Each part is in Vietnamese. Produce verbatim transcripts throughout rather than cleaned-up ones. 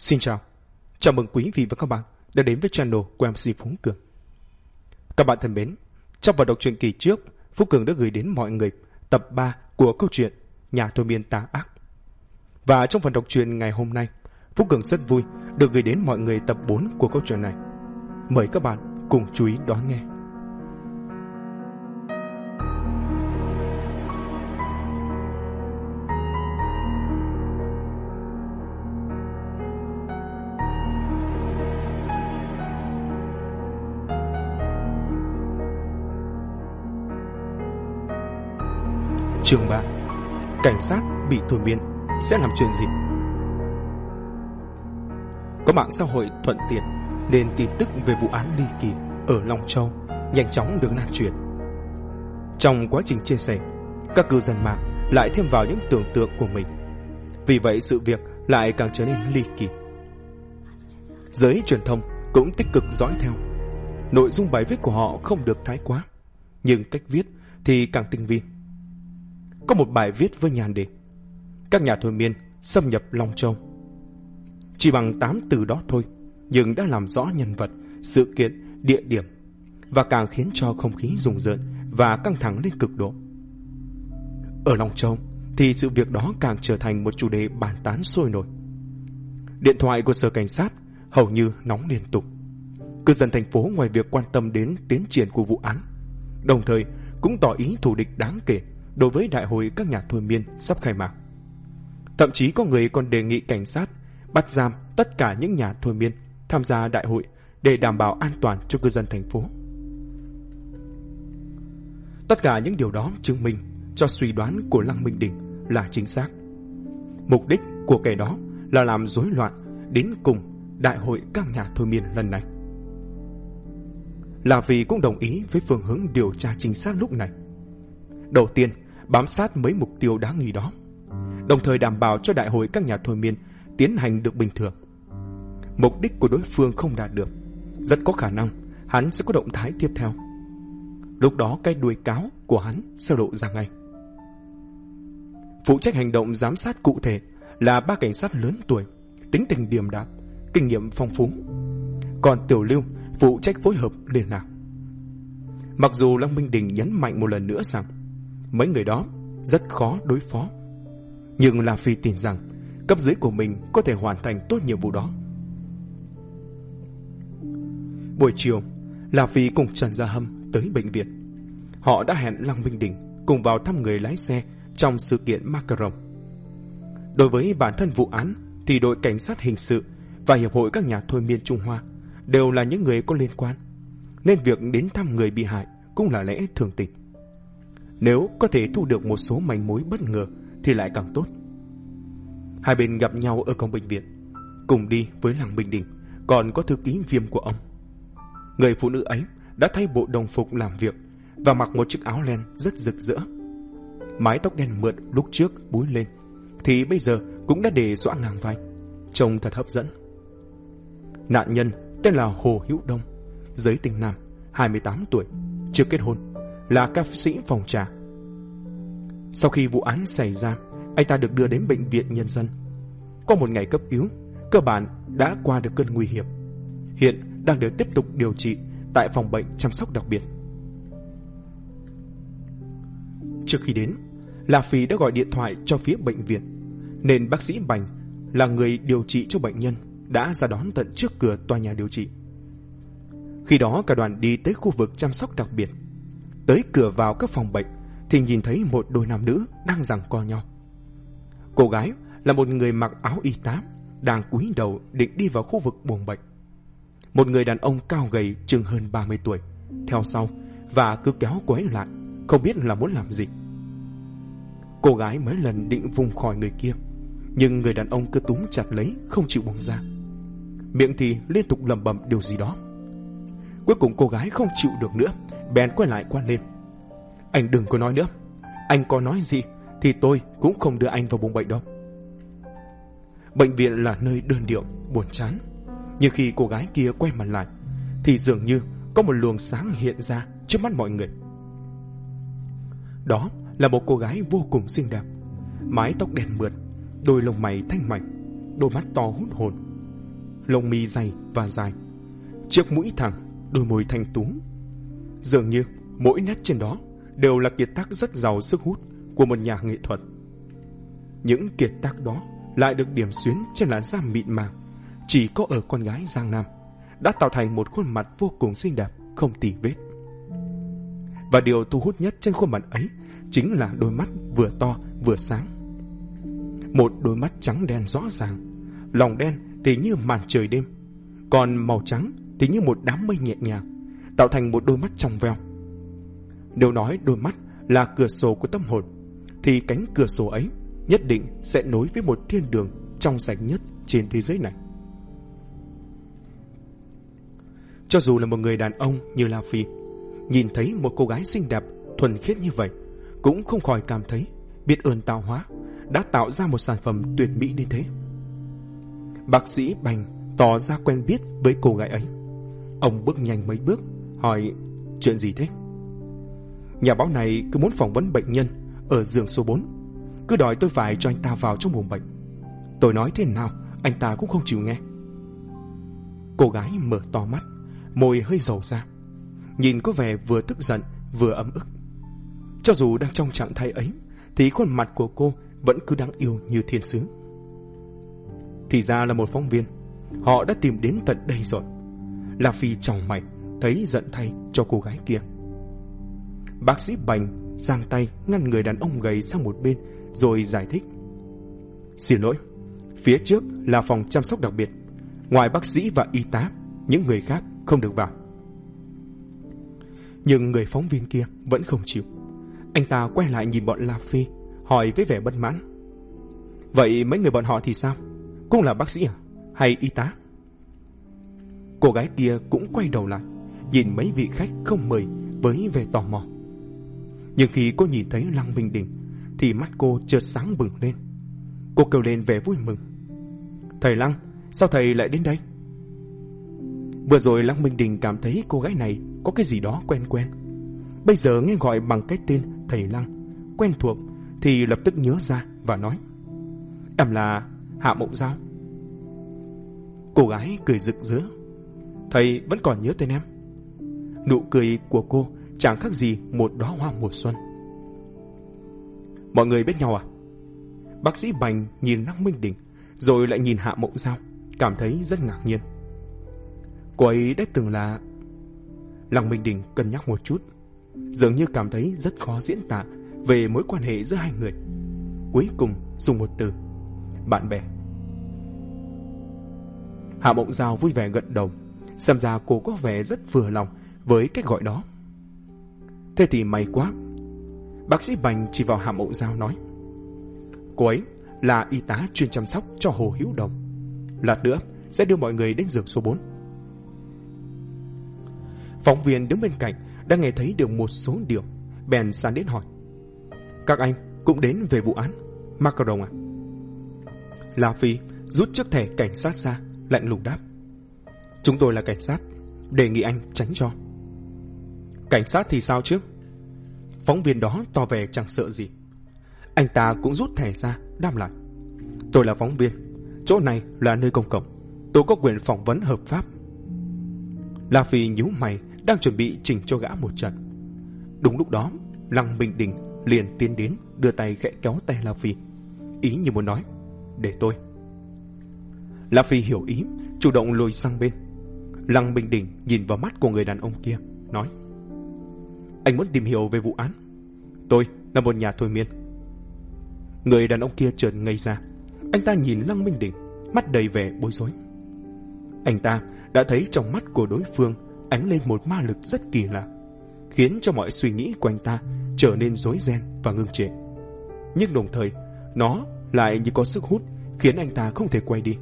Xin chào, chào mừng quý vị và các bạn đã đến với channel của em xê Phú Cường. Các bạn thân mến, trong phần đọc truyện kỳ trước, Phú Cường đã gửi đến mọi người tập ba của câu chuyện Nhà thôi miên tà ác. Và trong phần đọc truyện ngày hôm nay, Phú Cường rất vui được gửi đến mọi người tập bốn của câu chuyện này. Mời các bạn cùng chú ý đón nghe. Chương ba. Cảnh sát bị thôi miên sẽ làm chuyện gì? Có mạng xã hội thuận tiện nên tin tức về vụ án ly kỳ ở Long Châu nhanh chóng được lan truyền. Trong quá trình chia sẻ, các cư dân mạng lại thêm vào những tưởng tượng của mình. Vì vậy sự việc lại càng trở nên ly kỳ. Giới truyền thông cũng tích cực dõi theo. Nội dung bài viết của họ không được thái quá, nhưng cách viết thì càng tinh vi. Có một bài viết với nhan đề Các nhà thôi miên xâm nhập Long Châu. Chỉ bằng tám từ đó thôi, nhưng đã làm rõ nhân vật, sự kiện, địa điểm và càng khiến cho không khí rùng rợn và căng thẳng lên cực độ. Ở Long Châu thì sự việc đó càng trở thành một chủ đề bàn tán sôi nổi. Điện thoại của sở cảnh sát hầu như nóng liên tục. Cư dân thành phố ngoài việc quan tâm đến tiến triển của vụ án, đồng thời cũng tỏ ý thù địch đáng kể đối với đại hội các nhà thôi miên sắp khai mạc. Thậm chí có người còn đề nghị cảnh sát bắt giam tất cả những nhà thôi miên tham gia đại hội để đảm bảo an toàn cho cư dân thành phố. Tất cả những điều đó chứng minh cho suy đoán của Lăng Minh Đình là chính xác. Mục đích của kẻ đó là làm rối loạn đến cùng đại hội các nhà thôi miên lần này. Là vì cũng đồng ý với phương hướng điều tra chính xác lúc này. Đầu tiên, bám sát mấy mục tiêu đáng nghi đó, đồng thời đảm bảo cho đại hội các nhà thôi miên tiến hành được bình thường. Mục đích của đối phương không đạt được, rất có khả năng hắn sẽ có động thái tiếp theo. Lúc đó cái đuôi cáo của hắn sẽ lộ ra ngay. Phụ trách hành động giám sát cụ thể là ba cảnh sát lớn tuổi, tính tình điềm đạm, kinh nghiệm phong phú. Còn Tiểu Lưu phụ trách phối hợp liên lạc. Mặc dù Lăng Minh Đình nhấn mạnh một lần nữa rằng mấy người đó rất khó đối phó, nhưng La Phi tin rằng cấp dưới của mình có thể hoàn thành tốt nhiệm vụ đó. Buổi chiều, La Phi cùng Trần Gia Hâm tới bệnh viện. Họ đã hẹn Lăng Minh Đình cùng vào thăm người lái xe trong sự kiện Macaron. Đối với bản thân vụ án thì đội cảnh sát hình sự và hiệp hội các nhà thôi miên Trung Hoa đều là những người có liên quan, nên việc đến thăm người bị hại cũng là lẽ thường tình. Nếu có thể thu được một số manh mối bất ngờ thì lại càng tốt. Hai bên gặp nhau ở cổng bệnh viện. Cùng đi với Lăng Minh Đình còn có thư ký Viêm của ông. Người phụ nữ ấy đã thay bộ đồng phục làm việc và mặc một chiếc áo len rất rực rỡ. Mái tóc đen mượt lúc trước búi lên thì bây giờ cũng đã để xõa ngang vai, trông thật hấp dẫn. Nạn nhân tên là Hồ Hữu Đông, giới tính nam, hai mươi tám tuổi, chưa kết hôn, là ca sĩ phòng trà. Sau khi vụ án xảy ra, anh ta được đưa đến bệnh viện nhân dân. Qua một ngày cấp cứu, cơ bản đã qua được cơn nguy hiểm. Hiện đang được tiếp tục điều trị tại phòng bệnh chăm sóc đặc biệt. Trước khi đến, La Phi đã gọi điện thoại cho phía bệnh viện, nên bác sĩ Bành là người điều trị cho bệnh nhân đã ra đón tận trước cửa tòa nhà điều trị. Khi đó cả đoàn đi tới khu vực chăm sóc đặc biệt. Tới cửa vào các phòng bệnh thì nhìn thấy một đôi nam nữ đang giằng co nhau. Cô gái là một người mặc áo y tá, đang cúi đầu định đi vào khu vực buồng bệnh. Một người đàn ông cao gầy chừng hơn ba mươi tuổi theo sau và cứ kéo cô ấy lại, không biết là muốn làm gì. Cô gái mấy lần định vùng khỏi người kia, nhưng người đàn ông cứ túm chặt lấy không chịu buông ra, miệng thì liên tục lẩm bẩm điều gì đó. Cuối cùng cô gái không chịu được nữa, bèn quay lại quát lên: "Anh đừng có nói nữa, anh có nói gì thì tôi cũng không đưa anh vào buồng bệnh đâu." Bệnh viện là nơi đơn điệu, buồn chán, nhưng khi cô gái kia quay mặt lại thì dường như có một luồng sáng hiện ra trước mắt mọi người. Đó là một cô gái vô cùng xinh đẹp, mái tóc đen mượt, đôi lông mày thanh mảnh, đôi mắt to hút hồn, lông mi dày và dài, chiếc mũi thẳng, đôi môi thanh tú. Dường như mỗi nét trên đó đều là kiệt tác rất giàu sức hút của một nhà nghệ thuật. Những kiệt tác đó lại được điểm xuyến trên làn da mịn màng chỉ có ở con gái Giang Nam, đã tạo thành một khuôn mặt vô cùng xinh đẹp, không tì vết. Và điều thu hút nhất trên khuôn mặt ấy chính là đôi mắt vừa to vừa sáng. Một đôi mắt trắng đen rõ ràng, lòng đen thì như màn trời đêm, còn màu trắng thì như một đám mây nhẹ nhàng, tạo thành một đôi mắt trong veo. Nếu nói đôi mắt là cửa sổ của tâm hồn, thì cánh cửa sổ ấy nhất định sẽ nối với một thiên đường trong sạch nhất trên thế giới này. Cho dù là một người đàn ông như La Phi, nhìn thấy một cô gái xinh đẹp, thuần khiết như vậy, cũng không khỏi cảm thấy biết ơn tạo hóa đã tạo ra một sản phẩm tuyệt mỹ đến thế. Bác sĩ Bành tỏ ra quen biết với cô gái ấy. Ông bước nhanh mấy bước, hỏi chuyện gì thế? Nhà báo này cứ muốn phỏng vấn bệnh nhân ở giường số bốn, cứ đòi tôi phải cho anh ta vào trong buồng bệnh. Tôi nói thế nào anh ta cũng không chịu nghe. Cô gái mở to mắt, môi hơi dầu ra, nhìn có vẻ vừa tức giận vừa ấm ức. Cho dù đang trong trạng thái ấy thì khuôn mặt của cô vẫn cứ đáng yêu như thiên sứ. Thì ra là một phóng viên, họ đã tìm đến tận đây rồi. La Phi tròng mày, thấy giận thay cho cô gái kia. Bác sĩ Bành giang tay ngăn người đàn ông gầy sang một bên rồi giải thích: Xin lỗi, phía trước là phòng chăm sóc đặc biệt, ngoài bác sĩ và y tá, những người khác không được vào. Nhưng người phóng viên kia vẫn không chịu. Anh ta quay lại nhìn bọn La Phi, hỏi với vẻ bất mãn: Vậy mấy người bọn họ thì sao? Cũng là bác sĩ à? Hay y tá? Cô gái kia cũng quay đầu lại, nhìn mấy vị khách không mời với vẻ tò mò. Nhưng khi cô nhìn thấy Lăng Minh Đình thì mắt cô chợt sáng bừng lên. Cô kêu lên vẻ vui mừng: Thầy Lăng, sao thầy lại đến đây? Vừa rồi Lăng Minh Đình cảm thấy cô gái này có cái gì đó quen quen. Bây giờ nghe gọi bằng cái tên thầy Lăng quen thuộc thì lập tức nhớ ra và nói: Em là Hạ Mộng Giao. Cô gái cười rực rỡ: Thầy vẫn còn nhớ tên em. Nụ cười của cô chẳng khác gì một đóa hoa mùa xuân. Mọi người biết nhau à? Bác sĩ Bành nhìn Lăng Minh Đình rồi lại nhìn Hạ Mộng Giao, cảm thấy rất ngạc nhiên. Cô ấy đã từng là... Lăng Minh Đình cân nhắc một chút, dường như cảm thấy rất khó diễn tả về mối quan hệ giữa hai người. Cuối cùng dùng một từ: bạn bè. Hạ Mộng Giao vui vẻ gật đầu, xem ra cô có vẻ rất vừa lòng với cách gọi đó. Thế thì may quá. Bác sĩ Bành chỉ vào Hạ Mộng Giao nói: Cô ấy là y tá chuyên chăm sóc cho Hồ Hữu Đồng. Lát nữa sẽ đưa mọi người đến giường số bốn. Phóng viên đứng bên cạnh đã nghe thấy được một số điều, bèn sán đến hỏi: Các anh cũng đến về vụ án Macaron à? La Phi rút chiếc thẻ cảnh sát ra, lạnh lùng đáp: Chúng tôi là cảnh sát, đề nghị anh tránh cho. Cảnh sát thì sao chứ? Phóng viên đó tỏ vẻ chẳng sợ gì. Anh ta cũng rút thẻ ra, đáp lại: Tôi là phóng viên, chỗ này là nơi công cộng, tôi có quyền phỏng vấn hợp pháp. La Phi nhíu mày, đang chuẩn bị chỉnh cho gã một trận. Đúng lúc đó, Lăng Minh Đình liền tiến đến, đưa tay khẽ kéo tay La Phi, ý như muốn nói: Để tôi. La Phi hiểu ý, chủ động lùi sang bên. Lăng Minh Đình nhìn vào mắt của người đàn ông kia, nói: Anh muốn tìm hiểu về vụ án? Tôi là một nhà thôi miên. Người đàn ông kia chợt ngây ra. Anh ta nhìn Lăng Minh Đình, mắt đầy vẻ bối rối. Anh ta đã thấy trong mắt của đối phương ánh lên một ma lực rất kỳ lạ, khiến cho mọi suy nghĩ của anh ta trở nên rối ren và ngưng trệ. Nhưng đồng thời, nó lại như có sức hút khiến anh ta không thể quay đi.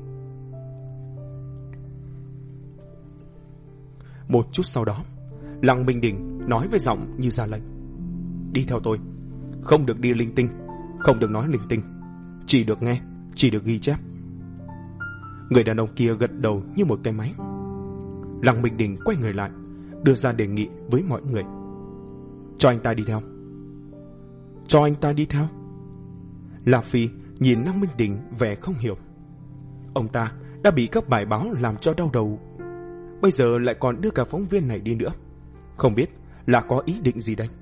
Một chút sau đó, Lăng Minh Đình nói với giọng như ra lệnh: Đi theo tôi, không được đi linh tinh, không được nói linh tinh, chỉ được nghe, chỉ được ghi chép. Người đàn ông kia gật đầu như một cái máy. Lăng Minh Đình quay người lại, đưa ra đề nghị với mọi người: Cho anh ta đi theo. Cho anh ta đi theo? La Phi nhìn Lăng Minh Đình vẻ không hiểu. Ông ta đã bị các bài báo làm cho đau đầu. Bây giờ lại còn đưa cả phóng viên này đi nữa. Không biết là có ý định gì đây?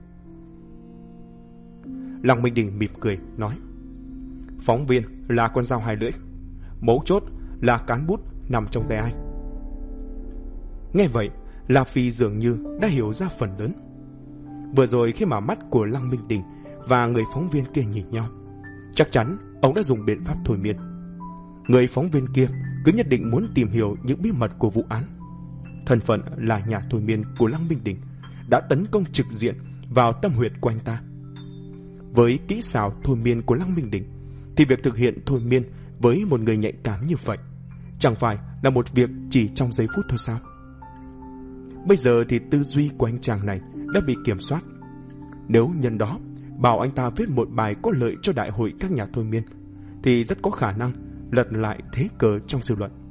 Lăng Minh Đình mỉm cười nói: phóng viên là con dao hai lưỡi, mấu chốt là cán bút nằm trong tay ai. Nghe vậy, La Phi dường như đã hiểu ra phần lớn. Vừa rồi khi mà mắt của Lăng Minh Đình và người phóng viên kia nhìn nhau, chắc chắn ông đã dùng biện pháp thôi miên. Người phóng viên kia cứ nhất định muốn tìm hiểu những bí mật của vụ án. Thân phận là nhà thôi miên của Lăng Minh Đình đã tấn công trực diện vào tâm huyệt của anh ta. Với kỹ xảo thôi miên của Lăng Minh Đình thì việc thực hiện thôi miên với một người nhạy cảm như vậy chẳng phải là một việc chỉ trong giây phút thôi sao? Bây giờ thì tư duy của anh chàng này đã bị kiểm soát. Nếu nhân đó bảo anh ta viết một bài có lợi cho đại hội các nhà thôi miên thì rất có khả năng lật lại thế cờ trong dư luận.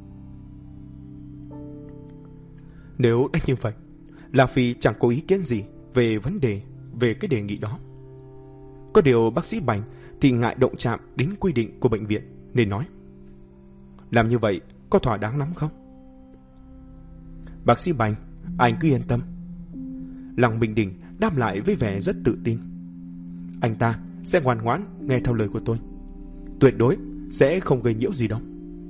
Nếu đã như vậy, La Phi chẳng có ý kiến gì về vấn đề về cái đề nghị đó. Có điều bác sĩ Bành thì ngại động chạm đến quy định của bệnh viện nên nói: làm như vậy có thỏa đáng lắm không? Bác sĩ Bành, anh cứ yên tâm. Lăng Minh Đình đáp lại với vẻ rất tự tin: anh ta sẽ ngoan ngoãn nghe theo lời của tôi, tuyệt đối sẽ không gây nhiễu gì đâu.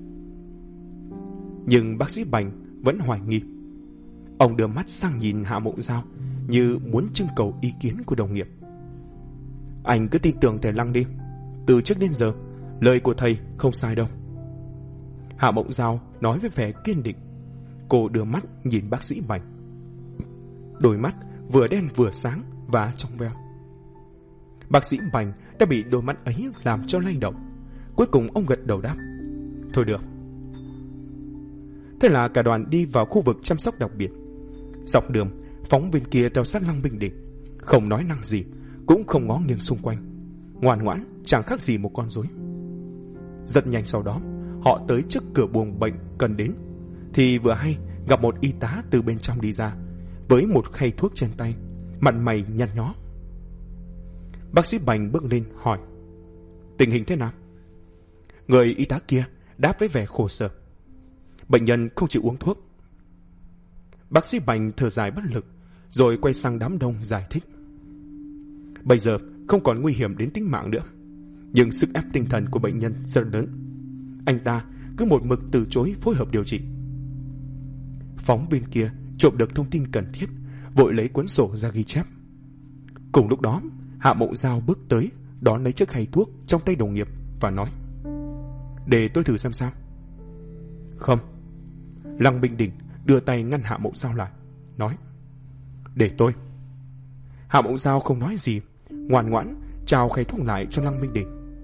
Nhưng bác sĩ Bành vẫn hoài nghi. Ông đưa mắt sang nhìn Hạ Mộng Giao như muốn trưng cầu ý kiến của đồng nghiệp. Anh cứ tin tưởng thầy Lăng đi, từ trước đến giờ lời của thầy không sai đâu. Hạ Mộng Giao nói với vẻ kiên định. Cô đưa mắt nhìn bác sĩ Bành. Đôi mắt vừa đen vừa sáng và trong veo. Bác sĩ Bành đã bị đôi mắt ấy làm cho lay động. Cuối cùng ông gật đầu đáp: thôi được. Thế là cả đoàn đi vào khu vực chăm sóc đặc biệt. Dọc đường, phóng viên kia theo sát Lăng Minh Đình, không nói năng gì, cũng không ngó nghiêng xung quanh, ngoan ngoãn chẳng khác gì một con rối. Rất nhanh sau đó, họ tới trước cửa buồng bệnh cần đến, thì vừa hay gặp một y tá từ bên trong đi ra với một khay thuốc trên tay, mặt mày nhăn nhó. Bác sĩ Bành bước lên hỏi: tình hình thế nào? Người y tá kia đáp với vẻ khổ sở: bệnh nhân không chịu uống thuốc. Bác sĩ Bành thở dài bất lực, rồi quay sang đám đông giải thích: bây giờ không còn nguy hiểm đến tính mạng nữa, nhưng sức ép tinh thần của bệnh nhân rất lớn. Anh ta cứ một mực từ chối phối hợp điều trị. Phóng viên kia trộm được thông tin cần thiết, vội lấy cuốn sổ ra ghi chép. Cùng lúc đó, Hạ Mộng Giao bước tới, đón lấy chiếc khay thuốc trong tay đồng nghiệp và nói: để tôi thử xem sao. Không. Lăng Minh Đình đưa tay ngăn Hạ Mộng Giao lại, nói: để tôi. Hạ Mộng Giao không nói gì, ngoan ngoãn trao khay thuốc lại cho Lăng Minh Đình.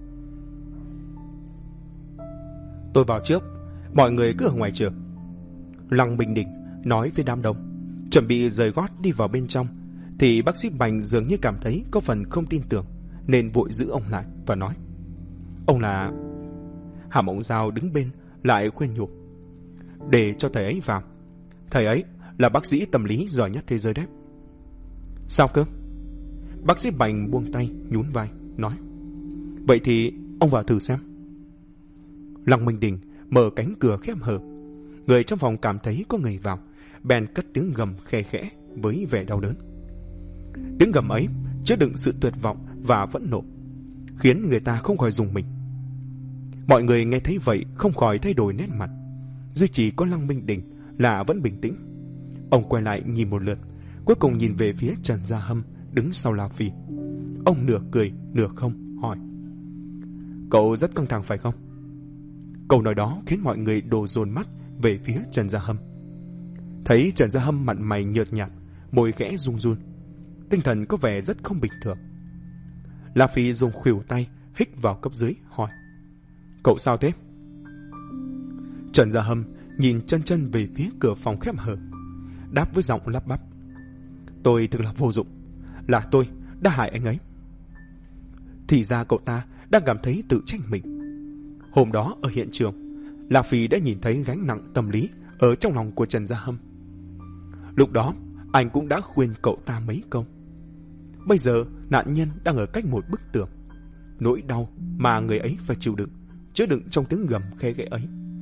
Tôi vào trước, mọi người cứ ở ngoài trường. Lăng Minh Đình nói với đám đông, chuẩn bị rời gót đi vào bên trong, thì bác sĩ Bành dường như cảm thấy có phần không tin tưởng, nên vội giữ ông lại và nói: ông là... Hạ Mộng Giao đứng bên lại khuyên nhủ: để cho thầy ấy vào. Thầy ấy là bác sĩ tâm lý giỏi nhất thế giới đấy. Sao cơ? Bác sĩ Bành buông tay nhún vai nói: vậy thì ông vào thử xem. Lăng Minh Đình mở cánh cửa khép hờ. Người trong phòng cảm thấy có người vào, bèn cất tiếng gầm khe khẽ với vẻ đau đớn. Tiếng gầm ấy chứa đựng sự tuyệt vọng và phẫn nộ, khiến người ta không khỏi rùng mình. Mọi người nghe thấy vậy không khỏi thay đổi nét mặt, duy chỉ có Lăng Minh Đình là vẫn bình tĩnh. Ông quay lại nhìn một lượt, cuối cùng nhìn về phía Trần Gia Hâm đứng sau La Phi. Ông nửa cười nửa không hỏi: cậu rất căng thẳng phải không? Câu nói đó khiến mọi người đổ dồn mắt về phía Trần Gia Hâm. Thấy Trần Gia Hâm mặt mày nhợt nhạt, môi khẽ run run, tinh thần có vẻ rất không bình thường. La Phi dùng khuỷu tay hích vào cấp dưới hỏi: cậu sao thế? Trần Gia Hâm nhìn chân chân về phía cửa phòng khép hờ, đáp với giọng lắp bắp: tôi thực là vô dụng, là tôi đã hại anh ấy. Thì ra cậu ta đang cảm thấy tự trách mình. Hôm đó ở hiện trường, La Phi đã nhìn thấy gánh nặng tâm lý ở trong lòng của Trần Gia Hâm. Lúc đó anh cũng đã khuyên cậu ta mấy câu. Bây giờ nạn nhân đang ở cách một bức tường. Nỗi đau mà người ấy phải chịu đựng chứa đựng trong tiếng gầm khe khẽ ấy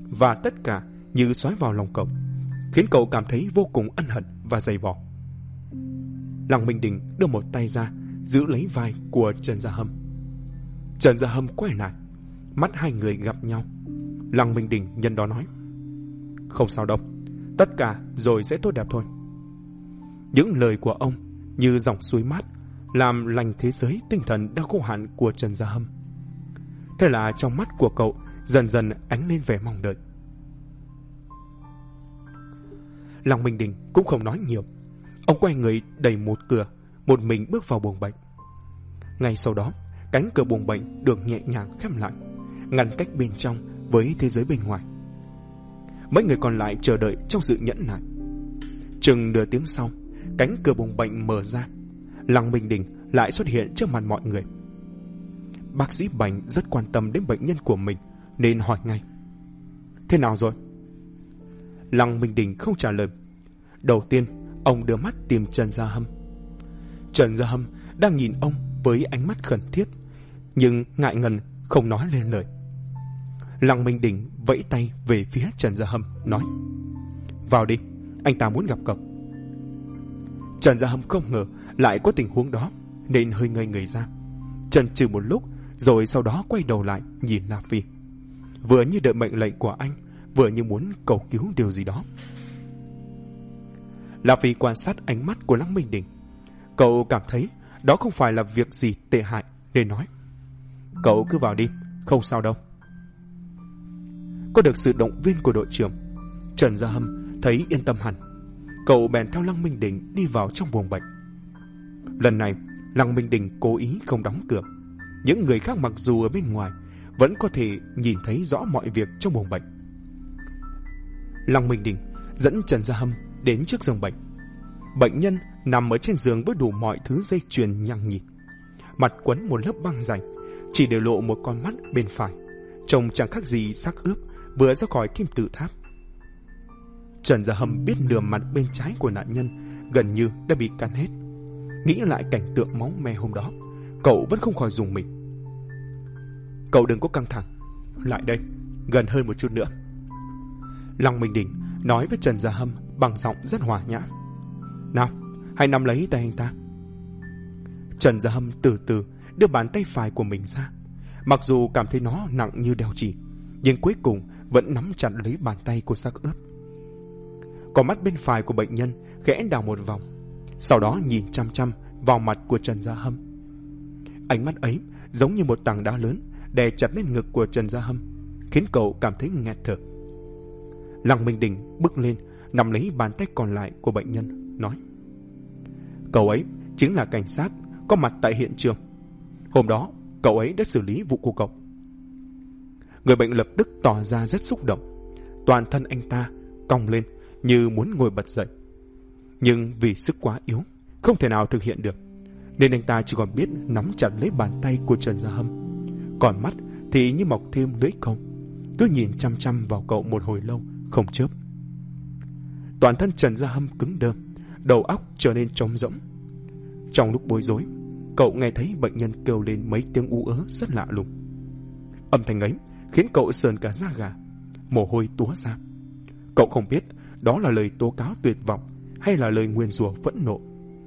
và tất cả như xoáy vào lòng cậu, khiến cậu cảm thấy vô cùng ân hận và dày vò. Lăng Minh Đình đưa một tay ra giữ lấy vai của Trần Gia Hâm. Trần Gia Hâm quay lại, mắt hai người gặp nhau. Lăng Minh Đình nhân đó nói: "Không sao đâu, tất cả rồi sẽ tốt đẹp thôi." Những lời của ông như dòng suối mát, làm lành thế giới tinh thần đã khô hạn của Trần Gia Hâm. Thế là trong mắt của cậu dần dần ánh lên vẻ mong đợi. Lăng Minh Đình cũng không nói nhiều. Ông quay người đẩy một cửa, một mình bước vào buồng bệnh. Ngay sau đó, cánh cửa buồng bệnh được nhẹ nhàng khép lại, ngăn cách bên trong với thế giới bên ngoài. Mấy người còn lại chờ đợi trong sự nhẫn nại. Chừng nửa tiếng sau, cánh cửa buồng bệnh mở ra. Lăng Minh Đình lại xuất hiện trước mặt mọi người. Bác sĩ Bành rất quan tâm đến bệnh nhân của mình nên hỏi ngay: "Thế nào rồi?" Lăng Minh Đình không trả lời. Đầu tiên, ông đưa mắt tìm Trần Gia Hâm. Trần Gia Hâm đang nhìn ông với ánh mắt khẩn thiết, nhưng ngại ngần không nói lên lời. Lăng Minh Đình vẫy tay về phía Trần Gia Hâm, nói: "Vào đi, anh ta muốn gặp cậu." Trần Gia Hâm không ngờ lại có tình huống đó nên hơi ngây người ra, chần chừ một lúc rồi sau đó quay đầu lại nhìn La Phi, vừa như đợi mệnh lệnh của anh, vừa như muốn cầu cứu điều gì đó. La Phi quan sát ánh mắt của Lăng Minh Đình. Cậu cảm thấy đó không phải là việc gì tệ hại nên nói: "Cậu cứ vào đi, không sao đâu." Có được sự động viên của đội trưởng, Trần Gia Hâm thấy yên tâm hẳn. Cậu bèn theo Lăng Minh Đình đi vào trong buồng bệnh. Lần này, Lăng Minh Đình cố ý không đóng cửa. Những người khác mặc dù ở bên ngoài vẫn có thể nhìn thấy rõ mọi việc trong buồng bệnh. Lăng Minh Đình dẫn Trần Gia Hâm đến trước giường bệnh. Bệnh nhân nằm ở trên giường với đủ mọi thứ dây chuyền nhằng nhịt, mặt quấn một lớp băng dày, chỉ để lộ một con mắt bên phải, trông chẳng khác gì xác ướp vừa ra khỏi kim tự tháp. Trần Gia Hâm biết nửa mặt bên trái của nạn nhân gần như đã bị cắn hết. Nghĩ lại cảnh tượng máu me hôm đó, cậu vẫn không khỏi rùng mình. "Cậu đừng có căng thẳng, lại đây, gần hơn một chút nữa." Lăng Minh Đình nói với Trần Gia Hâm bằng giọng rất hòa nhã. "Nào, hãy nắm lấy tay anh ta." Trần Gia Hâm từ từ đưa bàn tay phải của mình ra. Mặc dù cảm thấy nó nặng như đeo chỉ, nhưng cuối cùng vẫn nắm chặt lấy bàn tay của xác ướp. Con mắt bên phải của bệnh nhân khẽ đảo một vòng, sau đó nhìn chăm chăm vào mặt của Trần Gia Hâm. Ánh mắt ấy giống như một tảng đá lớn đè chặt lên ngực của Trần Gia Hâm, khiến cậu cảm thấy nghẹt thở. Lăng Minh Đình bước lên, nắm lấy bàn tay còn lại của bệnh nhân, nói: "Cậu ấy chính là cảnh sát có mặt tại hiện trường. Hôm đó, cậu ấy đã xử lý vụ của cậu." Người bệnh lập tức tỏ ra rất xúc động. Toàn thân anh ta cong lên như muốn ngồi bật dậy. Nhưng vì sức quá yếu, không thể nào thực hiện được, nên anh ta chỉ còn biết nắm chặt lấy bàn tay của Trần Gia Hâm. Còn mắt thì như mọc thêm lưỡi câu, cứ nhìn chăm chăm vào cậu một hồi lâu không chớp. Toàn thân Trần Gia Hâm cứng đơ, đầu óc trở nên trống rỗng. Trong lúc bối rối, cậu nghe thấy bệnh nhân kêu lên mấy tiếng ú ớ rất lạ lùng. Âm thanh ấy khiến cậu sờn cả da gà, mồ hôi túa ra. Cậu không biết đó là lời tố cáo tuyệt vọng hay là lời nguyền rủa phẫn nộ.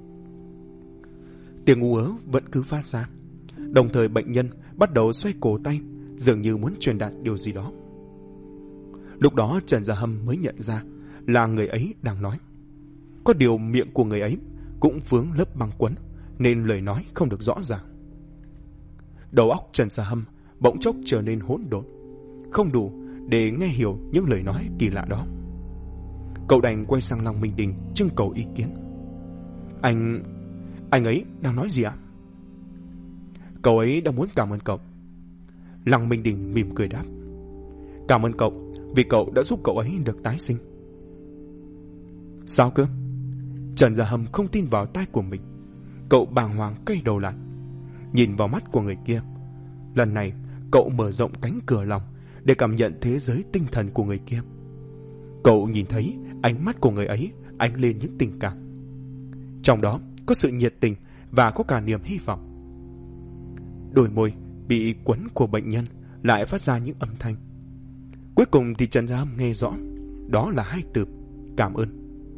Tiếng ú ớ vẫn cứ phát ra, đồng thời bệnh nhân bắt đầu xoay cổ tay, dường như muốn truyền đạt điều gì đó. Lúc đó Trần Gia Hâm mới nhận ra là người ấy đang nói. Có điều miệng của người ấy cũng vướng lớp băng quấn, nên lời nói không được rõ ràng. Đầu óc Trần Gia Hâm bỗng chốc trở nên hỗn độn, không đủ để nghe hiểu những lời nói kỳ lạ đó. Cậu đành quay sang Lăng Minh Đình trưng cầu ý kiến. Anh... anh ấy đang nói gì ạ? Cậu ấy đang muốn cảm ơn cậu. Lăng Minh Đình mỉm cười đáp. Cảm ơn cậu vì cậu đã giúp cậu ấy được tái sinh. Sao cơ? Trần Gia Hâm không tin vào tai của mình. Cậu bàng hoàng quay đầu lại, nhìn vào mắt của người kia. Lần này cậu mở rộng cánh cửa lòng để cảm nhận thế giới tinh thần của người kia. Cậu nhìn thấy ánh mắt của người ấy ánh lên những tình cảm. Trong đó có sự nhiệt tình và có cả niềm hy vọng. Đôi môi bị quấn của bệnh nhân lại phát ra những âm thanh. Cuối cùng thì Trần Gia Hâm nghe rõ, đó là hai từ cảm ơn.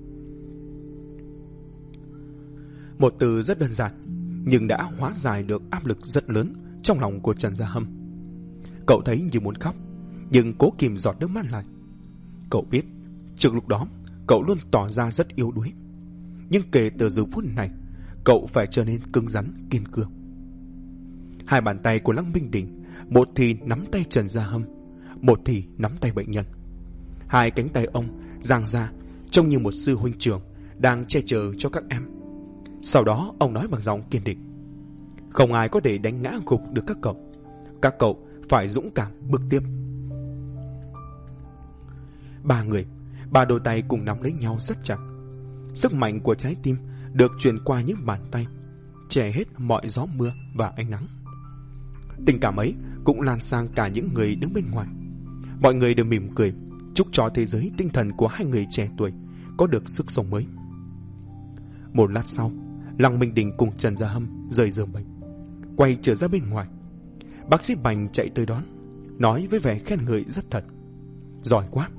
Một từ rất đơn giản, nhưng đã hóa giải được áp lực rất lớn trong lòng của Trần Gia Hâm. Cậu thấy như muốn khóc, nhưng cố kìm giọt nước mắt lại. Cậu biết, trước lúc đó, cậu luôn tỏ ra rất yếu đuối. Nhưng kể từ giờ phút này, cậu phải trở nên cứng rắn, kiên cường. Hai bàn tay của Lăng Minh Đình, một thì nắm tay Trần Gia Hâm, một thì nắm tay bệnh nhân. Hai cánh tay ông dang ra, trông như một sư huynh trưởng đang che chở cho các em. Sau đó ông nói bằng giọng kiên định: không ai có thể đánh ngã gục được các cậu. Các cậu phải dũng cảm bước tiếp. Ba người, ba đôi tay cùng nắm lấy nhau rất chặt. Sức mạnh của trái tim được truyền qua những bàn tay, che hết mọi gió mưa và ánh nắng. Tình cảm ấy cũng lan sang cả những người đứng bên ngoài. Mọi người đều mỉm cười, chúc cho thế giới tinh thần của hai người trẻ tuổi có được sức sống mới. Một lát sau, Lăng Minh Đình cùng Trần Gia Hâm rời giường bệnh, quay trở ra bên ngoài. Bác sĩ Bành chạy tới đón, nói với vẻ khen ngợi rất thật: giỏi quá.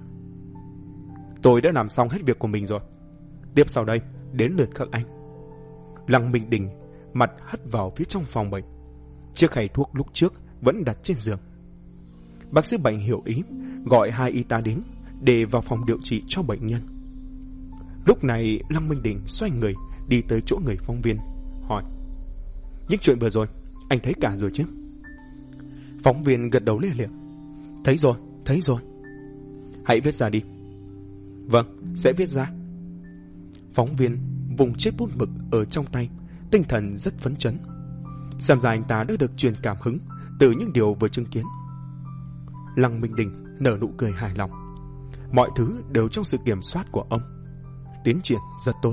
Tôi đã làm xong hết việc của mình rồi. Tiếp sau đây đến lượt các anh. Lăng Minh Đình mặt hất vào phía trong phòng bệnh. Chiếc khay thuốc lúc trước vẫn đặt trên giường. Bác sĩ Bành hiểu ý, gọi hai y tá đến để vào phòng điều trị cho bệnh nhân. Lúc này Lăng Minh Đình xoay người đi tới chỗ người phóng viên, hỏi: những chuyện vừa rồi anh thấy cả rồi chứ? Phóng viên gật đầu lia lịa: thấy rồi, thấy rồi. Hãy viết ra đi. Vâng, sẽ viết ra. Phóng viên vùng chiếc bút mực ở trong tay, tinh thần rất phấn chấn. Xem ra anh ta đã được truyền cảm hứng từ những điều vừa chứng kiến. Lăng Minh Đình nở nụ cười hài lòng. Mọi thứ đều trong sự kiểm soát của ông. Tiến triển rất tốt.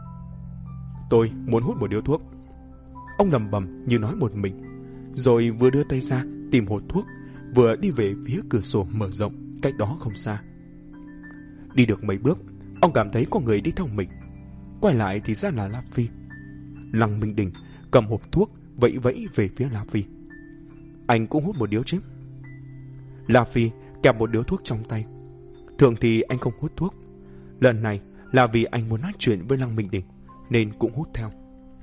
Tôi muốn hút một điếu thuốc. Ông lầm bầm như nói một mình, rồi vừa đưa tay ra tìm hộp thuốc, vừa đi về phía cửa sổ mở rộng cách đó không xa. Đi được mấy bước, ông cảm thấy có người đi theo mình. Quay lại thì ra là La Phi. Lăng Minh Đình cầm hộp thuốc vẫy vẫy về phía La Phi. Anh cũng hút một điếu chứ? La Phi kẹp một điếu thuốc trong tay. Thường thì anh không hút thuốc. Lần này là vì anh muốn nói chuyện với Lăng Minh Đình nên cũng hút theo.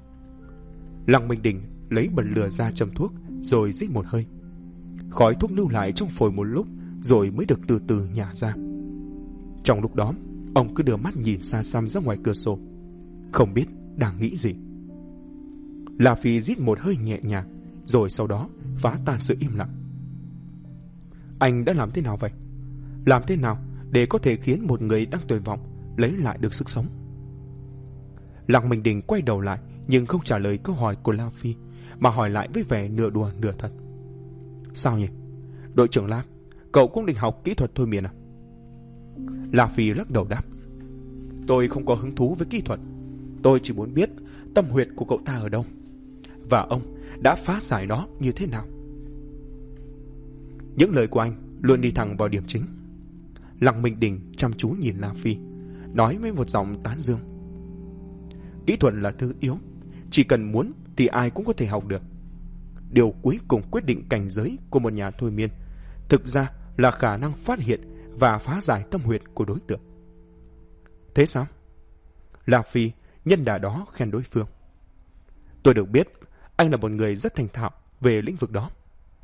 Lăng Minh Đình lấy bật lửa ra châm thuốc rồi rít một hơi. Khói thuốc lưu lại trong phổi một lúc rồi mới được từ từ nhả ra. Trong lúc đó, ông cứ đưa mắt nhìn xa xăm ra ngoài cửa sổ, không biết đang nghĩ gì. La Phi rít một hơi nhẹ nhàng, rồi sau đó phá tan sự im lặng. Anh đã làm thế nào vậy? Làm thế nào để có thể khiến một người đang tuyệt vọng lấy lại được sức sống? Lăng Minh Đình quay đầu lại nhưng không trả lời câu hỏi của La Phi, mà hỏi lại với vẻ nửa đùa nửa thật. Sao nhỉ? Đội trưởng La, cậu cũng định học kỹ thuật thôi miền à? La Phi lắc đầu đáp: tôi không có hứng thú với kỹ thuật. Tôi chỉ muốn biết tâm huyệt của cậu ta ở đâu, và ông đã phá giải nó như thế nào. Những lời của anh luôn đi thẳng vào điểm chính. Lăng Minh Đình chăm chú nhìn La Phi, nói với một giọng tán dương: kỹ thuật là thứ yếu, chỉ cần muốn thì ai cũng có thể học được. Điều cuối cùng quyết định cảnh giới của một nhà thôi miên thực ra là khả năng phát hiện và phá giải tâm huyệt của đối tượng. Thế sao? La Phi nhân đà đó khen đối phương: tôi được biết anh là một người rất thành thạo về lĩnh vực đó.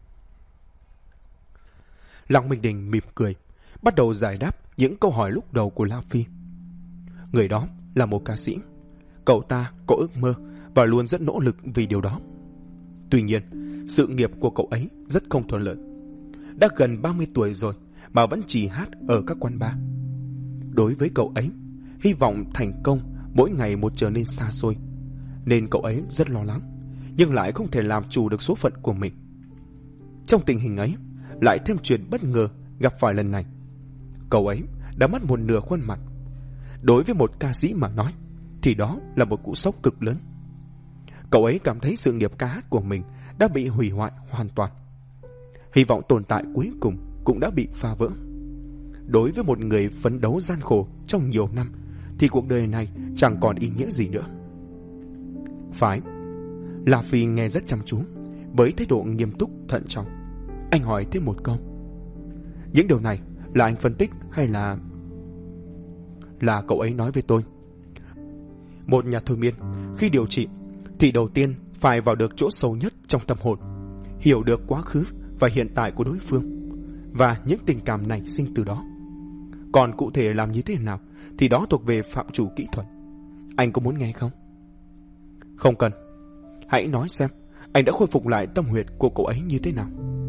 Lăng Minh Đình mỉm cười, bắt đầu giải đáp những câu hỏi lúc đầu của La Phi. Người đó là một ca sĩ. Cậu ta có ước mơ và luôn rất nỗ lực vì điều đó. Tuy nhiên, sự nghiệp của cậu ấy rất không thuận lợi. Đã gần ba mươi tuổi rồi mà vẫn chỉ hát ở các quán bar. Đối với cậu ấy, hy vọng thành công mỗi ngày một trở nên xa xôi, nên cậu ấy rất lo lắng, nhưng lại không thể làm chủ được số phận của mình. Trong tình hình ấy, lại thêm chuyện bất ngờ gặp phải lần này. Cậu ấy đã mất một nửa khuôn mặt. Đối với một ca sĩ mà nói, thì đó là một cú sốc cực lớn. Cậu ấy cảm thấy sự nghiệp ca hát của mình đã bị hủy hoại hoàn toàn. Hy vọng tồn tại cuối cùng cũng đã bị phá vỡ. Đối với một người phấn đấu gian khổ trong nhiều năm, thì cuộc đời này chẳng còn ý nghĩa gì nữa. Phải. La Phi nghe rất chăm chú, với thái độ nghiêm túc thận trọng. Anh hỏi thêm một câu: những điều này Là anh phân tích hay là... Là cậu ấy nói với tôi. Một nhà thôi miên khi điều trị thì đầu tiên phải vào được chỗ sâu nhất trong tâm hồn, hiểu được quá khứ và hiện tại của đối phương và những tình cảm nảy sinh từ đó. Còn cụ thể làm như thế nào thì đó thuộc về phạm trù kỹ thuật. Anh có muốn nghe không? Không cần. Hãy nói xem anh đã khôi phục lại tâm huyệt của cậu ấy như thế nào.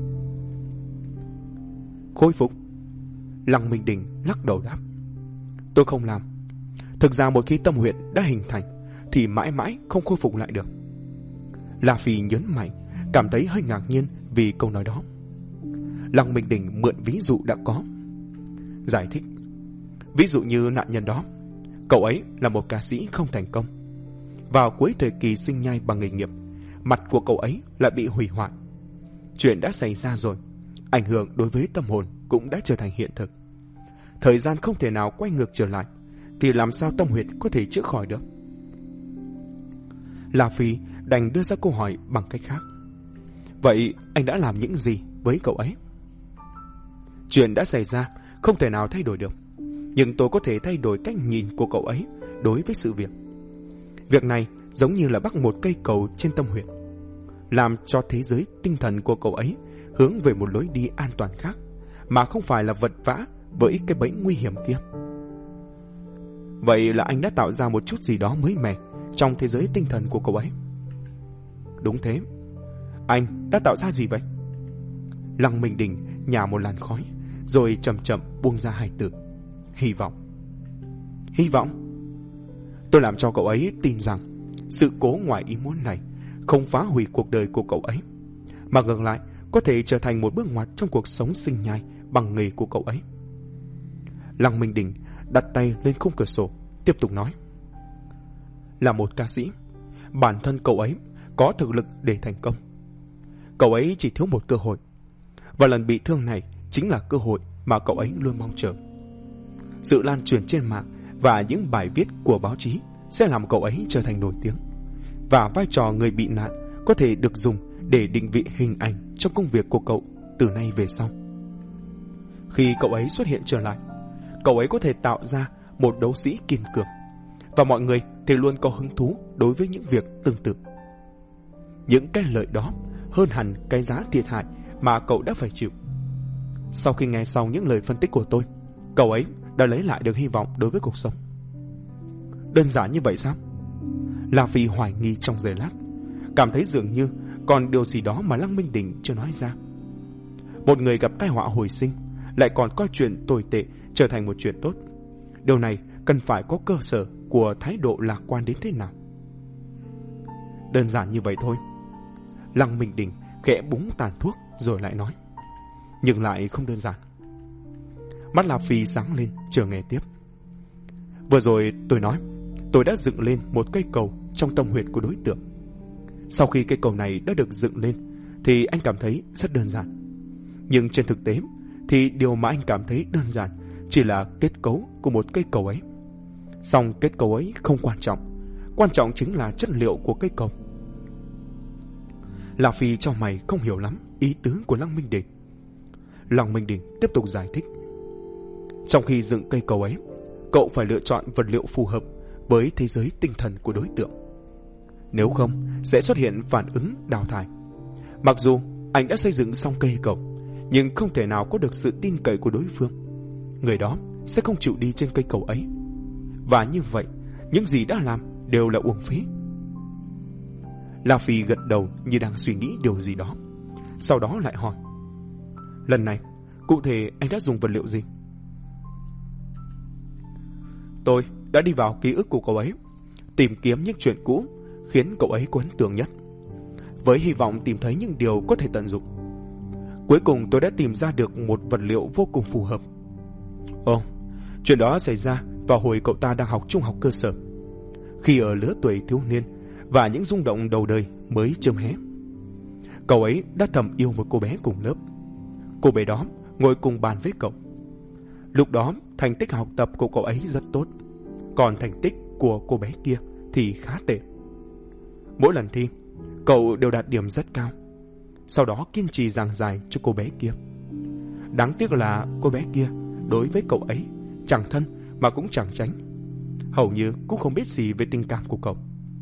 Khôi phục? Lăng Minh Đình lắc đầu đáp. Tôi không làm. Thực ra một khi tâm huyệt đã hình thành thì mãi mãi không khôi phục lại được. La Phi nhớn mày, cảm thấy hơi ngạc nhiên vì câu nói đó. Lăng Minh Đình mượn ví dụ đã có, giải thích. Ví dụ như nạn nhân đó, cậu ấy là một ca sĩ không thành công. Vào cuối thời kỳ sinh nhai bằng nghề nghiệp, mặt của cậu ấy lại bị hủy hoại. Chuyện đã xảy ra rồi, ảnh hưởng đối với tâm hồn cũng đã trở thành hiện thực. Thời gian không thể nào quay ngược trở lại, thì làm sao tâm huyệt có thể chữa khỏi được? La Phi đành đưa ra câu hỏi bằng cách khác. Vậy anh đã làm những gì với cậu ấy? Chuyện đã xảy ra không thể nào thay đổi được, nhưng tôi có thể thay đổi cách nhìn của cậu ấy đối với sự việc. Việc này giống như là bắc một cây cầu trên tâm huyệt, làm cho thế giới tinh thần của cậu ấy hướng về một lối đi an toàn khác, mà không phải là vật vã với cái bẫy nguy hiểm kia. Vậy là anh đã tạo ra một chút gì đó mới mẻ trong thế giới tinh thần của cậu ấy. Đúng thế. Anh đã tạo ra gì vậy? Lăng Minh Đình nhả một làn khói, rồi chậm chậm buông ra hai từ: hy vọng. Hy vọng? Tôi làm cho cậu ấy tin rằng sự cố ngoài ý muốn này không phá hủy cuộc đời của cậu ấy, mà ngược lại có thể trở thành một bước ngoặt trong cuộc sống sinh nhai bằng nghề của cậu ấy. Lăng Minh Đình đặt tay lên khung cửa sổ, tiếp tục nói. Là một ca sĩ, bản thân cậu ấy có thực lực để thành công. Cậu ấy chỉ thiếu một cơ hội, và lần bị thương này chính là cơ hội mà cậu ấy luôn mong chờ. Sự lan truyền trên mạng và những bài viết của báo chí sẽ làm cậu ấy trở thành nổi tiếng, và vai trò người bị nạn có thể được dùng để định vị hình ảnh trong công việc của cậu từ nay về sau. Khi cậu ấy xuất hiện trở lại, cậu ấy có thể tạo ra một đấu sĩ kiên cường, và mọi người thì luôn có hứng thú đối với những việc tương tự. Những cái lợi đó hơn hẳn cái giá thiệt hại mà cậu đã phải chịu. Sau khi nghe xong những lời phân tích của tôi, cậu ấy đã lấy lại được hy vọng đối với cuộc sống. Đơn giản như vậy sao? La Phi hoài nghi trong giây lát, cảm thấy dường như còn điều gì đó mà Lăng Minh Đình chưa nói ra. Một người gặp tai họa hồi sinh lại còn coi chuyện tồi tệ trở thành một chuyện tốt. Điều này cần phải có cơ sở của thái độ lạc quan đến thế nào? Đơn giản như vậy thôi. Lăng Minh Đình khẽ búng tàn thuốc rồi lại nói. Nhưng lại không đơn giản. Mắt La Phi sáng lên chờ nghe tiếp. Vừa rồi tôi nói tôi đã dựng lên một cây cầu trong tâm huyệt của đối tượng. Sau khi cây cầu này đã được dựng lên thì anh cảm thấy rất đơn giản. Nhưng trên thực tế thì điều mà anh cảm thấy đơn giản chỉ là kết cấu của một cây cầu ấy. Song kết cấu ấy không quan trọng, quan trọng chính là chất liệu của cây cầu. La Phi cho mày không hiểu lắm ý tứ của Lăng Minh Đình. Lăng Minh Đình tiếp tục giải thích. Trong khi dựng cây cầu ấy, cậu phải lựa chọn vật liệu phù hợp với thế giới tinh thần của đối tượng. Nếu không, sẽ xuất hiện phản ứng đào thải. Mặc dù anh đã xây dựng xong cây cầu, nhưng không thể nào có được sự tin cậy của đối phương. Người đó sẽ không chịu đi trên cây cầu ấy. Và như vậy, những gì đã làm đều là uổng phí. La Phi gật đầu như đang suy nghĩ điều gì đó. Sau đó lại hỏi. Lần này, cụ thể anh đã dùng vật liệu gì? Tôi đã đi vào ký ức của cậu ấy, tìm kiếm những chuyện cũ khiến cậu ấy có ấn tượng nhất, với hy vọng tìm thấy những điều có thể tận dụng. Cuối cùng tôi đã tìm ra được một vật liệu vô cùng phù hợp. Ồ, chuyện đó xảy ra vào hồi cậu ta đang học trung học cơ sở, khi ở lứa tuổi thiếu niên và những rung động đầu đời mới chớm hé. Cậu ấy đã thầm yêu một cô bé cùng lớp. Cô bé đó ngồi cùng bàn với cậu. Lúc đó thành tích học tập của cậu ấy rất tốt, còn thành tích của cô bé kia thì khá tệ. Mỗi lần thi, cậu đều đạt điểm rất cao, sau đó kiên trì giảng giải cho cô bé kia. Đáng tiếc là cô bé kia đối với cậu ấy chẳng thân mà cũng chẳng tránh, hầu như cũng không biết gì về tình cảm của cậu.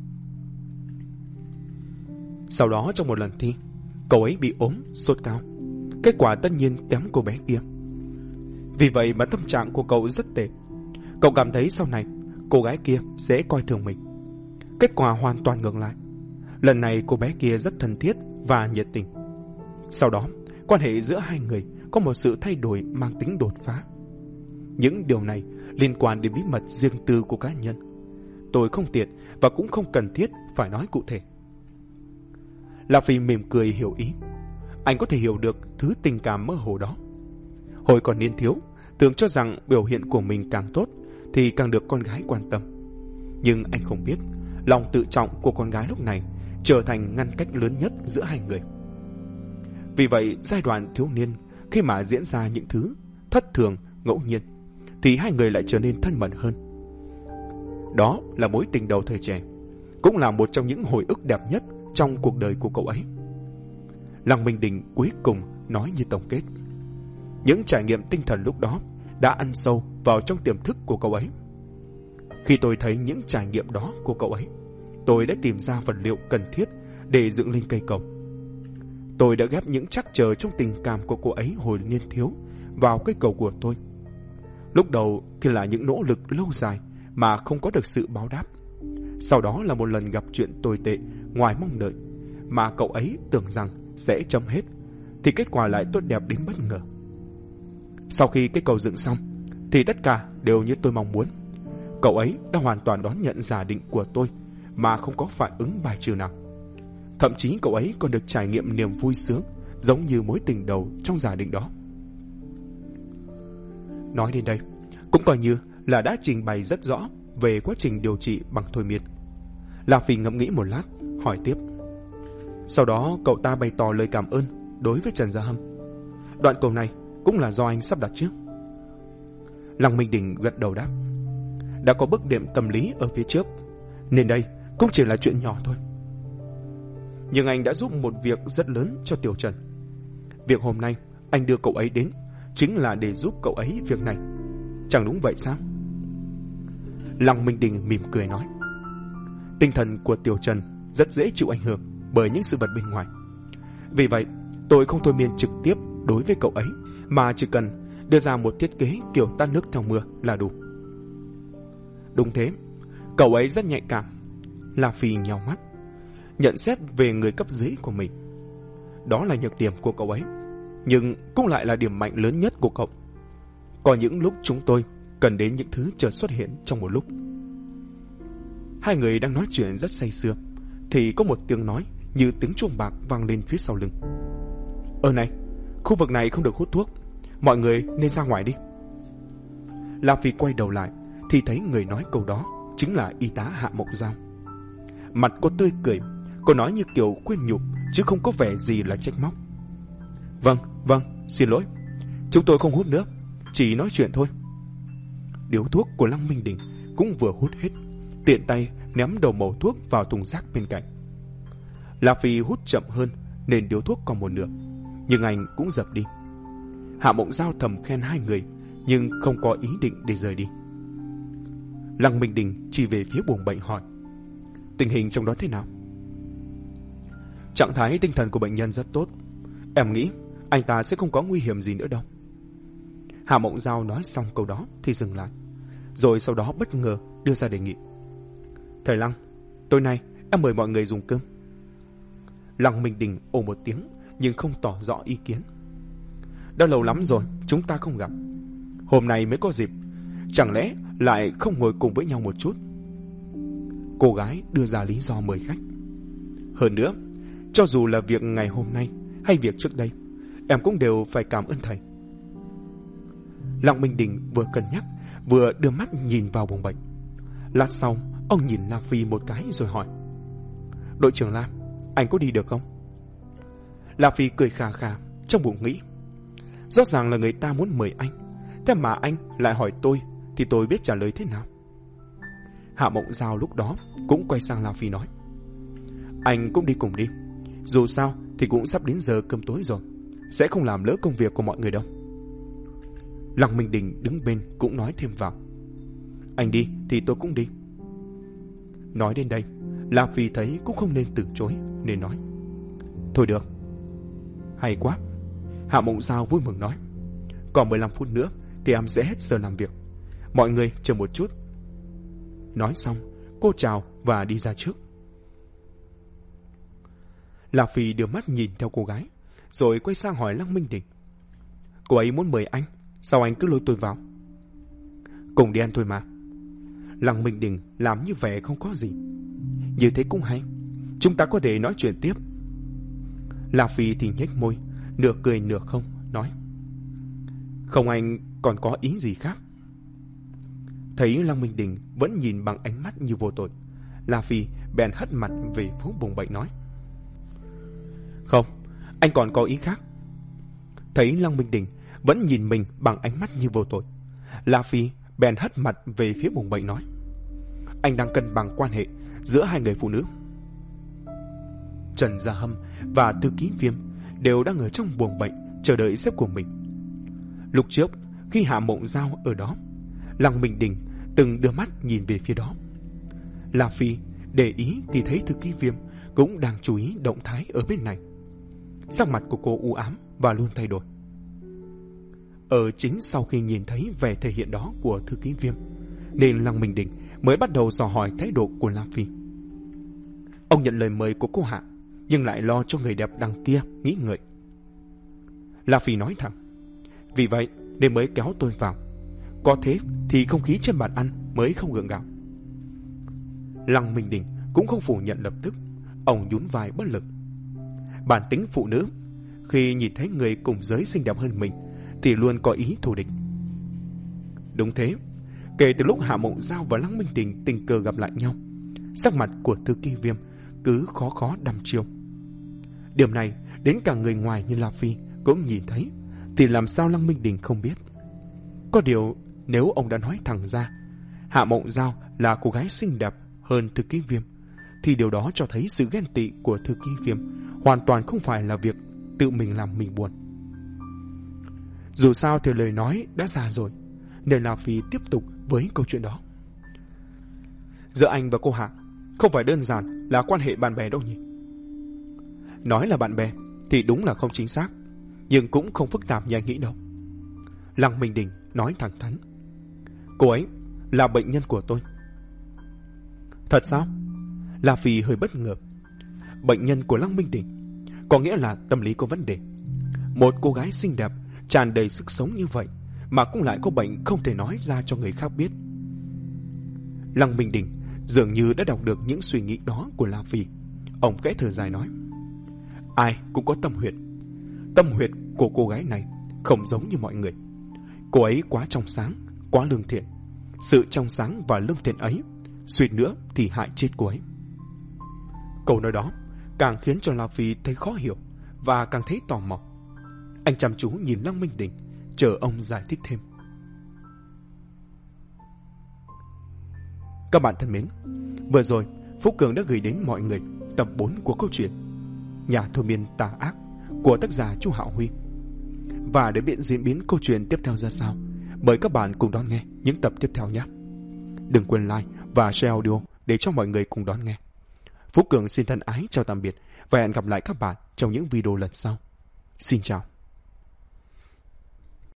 Sau đó trong một lần thi, cậu ấy bị ốm, sốt cao. Kết quả tất nhiên kém cô bé kia. Vì vậy mà tâm trạng của cậu rất tệ. Cậu cảm thấy sau này cô gái kia sẽ coi thường mình. Kết quả hoàn toàn ngược lại. Lần này cô bé kia rất thân thiết và nhiệt tình. Sau đó, quan hệ giữa hai người có một sự thay đổi mang tính đột phá. Những điều này liên quan đến bí mật riêng tư của cá nhân. Tôi không tiện và cũng không cần thiết phải nói cụ thể. Lạc Phi mỉm cười hiểu ý. Anh có thể hiểu được thứ tình cảm mơ hồ đó. Hồi còn niên thiếu, tưởng cho rằng biểu hiện của mình càng tốt thì càng được con gái quan tâm. Nhưng anh không biết, lòng tự trọng của con gái lúc này trở thành ngăn cách lớn nhất giữa hai người. Vì vậy, giai đoạn thiếu niên, khi mà diễn ra những thứ thất thường, ngẫu nhiên, thì hai người lại trở nên thân mật hơn. Đó là mối tình đầu thời trẻ, cũng là một trong những hồi ức đẹp nhất trong cuộc đời của cậu ấy. Lăng Minh Đình cuối cùng nói như tổng kết. Những trải nghiệm tinh thần lúc đó đã ăn sâu vào trong tiềm thức của cậu ấy. Khi tôi thấy những trải nghiệm đó của cậu ấy, tôi đã tìm ra vật liệu cần thiết để dựng lên cây cầu. Tôi đã ghép những trắc trở trong tình cảm của cô ấy hồi niên thiếu vào cây cầu của tôi. Lúc đầu thì là những nỗ lực lâu dài mà không có được sự báo đáp. Sau đó là một lần gặp chuyện tồi tệ ngoài mong đợi mà cậu ấy tưởng rằng sẽ chấm hết, thì kết quả lại tốt đẹp đến bất ngờ. Sau khi cây cầu dựng xong thì tất cả đều như tôi mong muốn. Cậu ấy đã hoàn toàn đón nhận giả định của tôi mà không có phản ứng bài trừ nào. Thậm chí cậu ấy còn được trải nghiệm niềm vui sướng giống như mối tình đầu trong giả định đó. Nói đến đây cũng coi như là đã trình bày rất rõ về quá trình điều trị bằng thôi miên. Lạc Phi ngẫm nghĩ một lát, hỏi tiếp. Sau đó cậu ta bày tỏ lời cảm ơn đối với Trần Gia Hâm. Đoạn câu này cũng là do anh sắp đặt chứ? Lăng Minh Đình gật đầu đáp. Đã có bước đệm tâm lý ở phía trước, nên đây cũng chỉ là chuyện nhỏ thôi. Nhưng anh đã giúp một việc rất lớn cho Tiểu Trần. Việc hôm nay anh đưa cậu ấy đến chính là để giúp cậu ấy việc này. Chẳng đúng vậy sao? Lăng Minh Đình mỉm cười nói. Tinh thần của Tiểu Trần rất dễ chịu ảnh hưởng bởi những sự vật bên ngoài. Vì vậy tôi không thôi miên trực tiếp đối với cậu ấy, mà chỉ cần đưa ra một thiết kế kiểu tát nước theo mưa là đủ. Đúng thế, cậu ấy rất nhạy cảm. La Phi nhào mắt, nhận xét về người cấp dưới của mình. Đó là nhược điểm của cậu ấy, nhưng cũng lại là điểm mạnh lớn nhất của cậu. Có những lúc chúng tôi cần đến những thứ chợt xuất hiện trong một lúc. Hai người đang nói chuyện rất say sưa thì có một tiếng nói như tiếng chuông bạc vang lên phía sau lưng. Ở này, khu vực này không được hút thuốc, mọi người nên ra ngoài đi. La Phi quay đầu lại thì thấy người nói câu đó chính là y tá Hạ Mộng Giao. Mặt cô tươi cười, cô nói như kiểu khuyên nhủ chứ không có vẻ gì là trách móc. Vâng, vâng, xin lỗi, chúng tôi không hút nữa, chỉ nói chuyện thôi. Điếu thuốc của Lăng Minh Đình cũng vừa hút hết, tiện tay ném đầu mẩu thuốc vào thùng rác bên cạnh. La Phi hút chậm hơn nên điếu thuốc còn một nửa, nhưng anh cũng dập đi. Hạ Mộng Giao thầm khen hai người nhưng không có ý định để rời đi. Lăng Minh Đình chỉ về phía buồng bệnh hỏi, tình hình trong đó thế nào? Trạng thái tinh thần của bệnh nhân rất tốt, em nghĩ anh ta sẽ không có nguy hiểm gì nữa đâu. Hạ Mộng Giao nói xong câu đó thì dừng lại, rồi sau đó bất ngờ đưa ra đề nghị. Thầy Lăng, tối nay em mời mọi người dùng cơm. Lăng Minh Đình ồ một tiếng nhưng không tỏ rõ ý kiến. Đã lâu lắm rồi chúng ta không gặp, hôm nay mới có dịp, chẳng lẽ lại không ngồi cùng với nhau một chút? Cô gái đưa ra lý do mời khách. Hơn nữa, cho dù là việc ngày hôm nay hay việc trước đây, em cũng đều phải cảm ơn thầy. Lăng Minh Đình vừa cân nhắc vừa đưa mắt nhìn vào buồng bệnh. Lát sau ông nhìn La Phi một cái rồi hỏi, đội trưởng La, anh có đi được không? La Phi cười khà khà trong bụng nghĩ, rõ ràng là người ta muốn mời anh, thế mà anh lại hỏi tôi thì tôi biết trả lời thế nào? Hạ Mộng Giao lúc đó cũng quay sang La Phi nói, anh cũng đi cùng đi, dù sao thì cũng sắp đến giờ cơm tối rồi, sẽ không làm lỡ công việc của mọi người đâu. Lăng Minh Đình đứng bên cũng nói thêm vào. Anh đi thì tôi cũng đi. Nói đến đây, La Phi thấy cũng không nên từ chối, nên nói. Thôi được. Hay quá. Hạ Mộng Giao vui mừng nói. Còn mười lăm phút nữa thì em sẽ hết giờ làm việc. Mọi người chờ một chút. Nói xong, cô chào và đi ra trước. La Phi đưa mắt nhìn theo cô gái, rồi quay sang hỏi Lăng Minh Đình. Cô ấy muốn mời anh, sao anh cứ lôi tôi vào? Cùng đi ăn thôi mà. Lăng Minh Đình làm như vẻ không có gì. Như thế cũng hay, chúng ta có thể nói chuyện tiếp. La Phi thì nhếch môi, nửa cười nửa không, nói. Không, anh còn có ý gì khác? Thấy Lăng Minh Đình vẫn nhìn bằng ánh mắt như vô tội, La Phi bèn hất mặt về phố Bồng Bậy nói. Không, anh còn có ý khác. Thấy Lăng Minh Đình vẫn nhìn mình bằng ánh mắt như vô tội, La Phi bèn hất mặt về phía Bồng Bậy nói. Anh đang cân bằng quan hệ giữa hai người phụ nữ. Trần Gia Hâm và thư ký Viêm đều đang ở trong buồng bệnh chờ đợi sếp của mình. Lúc trước khi Hạ Mộng Giao ở đó, Lăng Minh Đình từng đưa mắt nhìn về phía đó. La Phi để ý thì thấy thư ký Viêm cũng đang chú ý động thái ở bên này. Sắc mặt của cô u ám và luôn thay đổi. Ở chính sau khi nhìn thấy vẻ thể hiện đó của thư ký Viêm, nên Lăng Minh Đình mới bắt đầu dò hỏi thái độ của La Phi. Ông nhận lời mời của cô Hạ, nhưng lại lo cho người đẹp đằng kia nghĩ ngợi. La Phi nói thẳng. Vì vậy nên mới kéo tôi vào. Có thế thì không khí trên bàn ăn mới không gượng gạo. Lăng Minh Đình cũng không phủ nhận lập tức. Ông nhún vai bất lực. Bản tính phụ nữ, khi nhìn thấy người cùng giới xinh đẹp hơn mình thì luôn có ý thù địch. Đúng thế, kể từ lúc Hạ Mộng Giao và Lăng Minh Đình tình cờ gặp lại nhau, sắc mặt của thư ký Viêm cứ khó khó đăm chiêu. Điểm này đến cả người ngoài như La Phi cũng nhìn thấy, thì làm sao Lăng Minh Đình không biết. Có điều nếu ông đã nói thẳng ra Hạ Mộng Giao là cô gái xinh đẹp hơn thư ký Viêm, thì điều đó cho thấy sự ghen tị của thư ký Viêm hoàn toàn không phải là việc tự mình làm mình buồn. Dù sao thì lời nói đã ra rồi, nên La Phi tiếp tục với câu chuyện đó. Giữa anh và cô Hạ không phải đơn giản là quan hệ bạn bè đâu nhỉ? Nói là bạn bè thì đúng là không chính xác, nhưng cũng không phức tạp như anh nghĩ đâu. Lăng Minh Đình nói thẳng thắn. Cô ấy là bệnh nhân của tôi. Thật sao? La Phi hơi bất ngờ. Bệnh nhân của Lăng Minh Đình có nghĩa là tâm lý có vấn đề. Một cô gái xinh đẹp, tràn đầy sức sống như vậy mà cũng lại có bệnh không thể nói ra cho người khác biết. Lăng Minh Đình dường như đã đọc được những suy nghĩ đó của La Phi. Ông khẽ thở dài nói. Ai cũng có tâm huyệt. Tâm huyệt của cô gái này không giống như mọi người. Cô ấy quá trong sáng, quá lương thiện. Sự trong sáng và lương thiện ấy suýt nữa thì hại chết cô ấy. Câu nói đó càng khiến cho La Phi thấy khó hiểu và càng thấy tò mò. Anh chăm chú nhìn Lăng Minh Đình, chờ ông giải thích thêm. Các bạn thân mến, vừa rồi Phúc Cường đã gửi đến mọi người tập bốn của câu chuyện Nhà thôi miên tà ác của tác giả Chu Hạo Huy. Và để biết diễn biến câu chuyện tiếp theo ra sao, mời các bạn cùng đón nghe những tập tiếp theo nhé. Đừng quên like và share audio để cho mọi người cùng đón nghe. Phúc Cường xin thân ái chào tạm biệt và hẹn gặp lại các bạn trong những video lần sau. Xin chào.